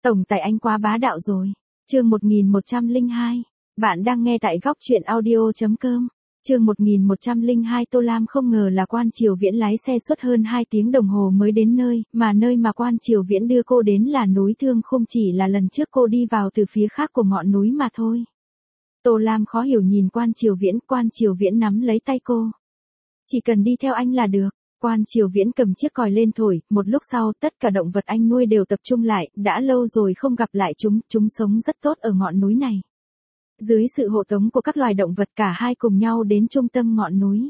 Tổng tài anh quá bá đạo rồi. Chương 1102. Bạn đang nghe tại góc truyện audio.com. Chương 1102 Tô Lam không ngờ là Quan Triều Viễn lái xe suốt hơn 2 tiếng đồng hồ mới đến nơi mà Quan Triều Viễn đưa cô đến là núi Thương Khung, chỉ là lần trước cô đi vào từ phía khác của ngọn núi mà thôi. Tô Lam khó hiểu nhìn Quan Triều Viễn nắm lấy tay cô. Chỉ cần đi theo anh là được. Quan Triều Viễn cầm chiếc còi lên thổi, một lúc sau tất cả động vật anh nuôi đều tập trung lại, đã lâu rồi không gặp lại chúng sống rất tốt ở ngọn núi này. Dưới sự hộ tống của các loài động vật, cả hai cùng nhau đến trung tâm ngọn núi.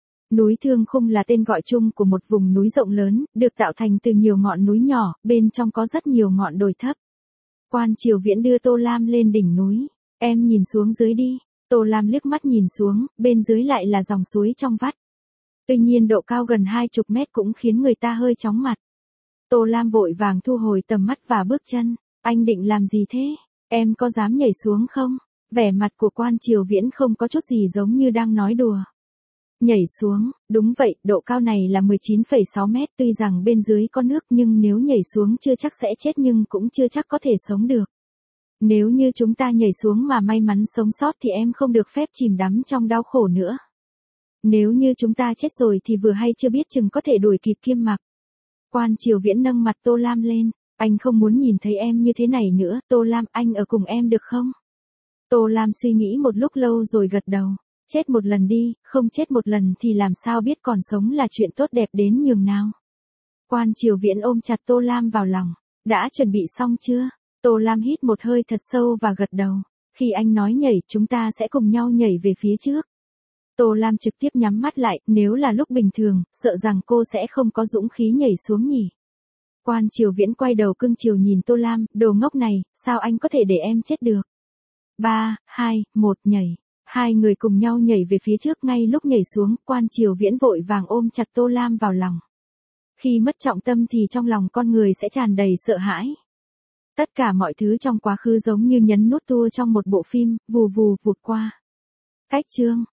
Núi Thương Khung là tên gọi chung của một vùng núi rộng lớn, được tạo thành từ nhiều ngọn núi nhỏ, bên trong có rất nhiều ngọn đồi thấp. Quan Triều Viễn đưa Tô Lam lên đỉnh núi. Em nhìn xuống dưới đi. Tô Lam liếc mắt nhìn xuống, bên dưới lại là dòng suối trong vắt. Tuy nhiên độ cao gần 20 mét cũng khiến người ta hơi chóng mặt. Tô Lam vội vàng thu hồi tầm mắt và bước chân. Anh định làm gì thế? Em có dám nhảy xuống không? Vẻ mặt của Quan Triều Viễn không có chút gì giống như đang nói đùa. Nhảy xuống, đúng vậy, độ cao này là 19,6 mét, tuy rằng bên dưới có nước nhưng nếu nhảy xuống chưa chắc sẽ chết nhưng cũng chưa chắc có thể sống được. Nếu như chúng ta nhảy xuống mà may mắn sống sót thì em không được phép chìm đắm trong đau khổ nữa. Nếu như chúng ta chết rồi thì vừa hay chưa biết chừng có thể đuổi kịp Kiêm Mặc. Quan Triều Viễn nâng mặt Tô Lam lên. Anh không muốn nhìn thấy em như thế này nữa. Tô Lam, anh ở cùng em được không? Tô Lam suy nghĩ một lúc lâu rồi gật đầu. Chết một lần đi, không chết một lần thì làm sao biết còn sống là chuyện tốt đẹp đến nhường nào. Quan Triều Viễn ôm chặt Tô Lam vào lòng. Đã chuẩn bị xong chưa? Tô Lam hít một hơi thật sâu và gật đầu. Khi anh nói nhảy, chúng ta sẽ cùng nhau nhảy về phía trước. Tô Lam trực tiếp nhắm mắt lại, nếu là lúc bình thường, sợ rằng cô sẽ không có dũng khí nhảy xuống nhỉ. Quan Triều Viễn quay đầu cưng chiều nhìn Tô Lam, đồ ngốc này, sao anh có thể để em chết được? 3, 2, 1 nhảy. Hai người cùng nhau nhảy về phía trước, ngay lúc nhảy xuống, Quan Triều Viễn vội vàng ôm chặt Tô Lam vào lòng. Khi mất trọng tâm thì trong lòng con người sẽ tràn đầy sợ hãi. Tất cả mọi thứ trong quá khứ giống như nhấn nút tua trong một bộ phim, vù vù vụt qua. Cách chương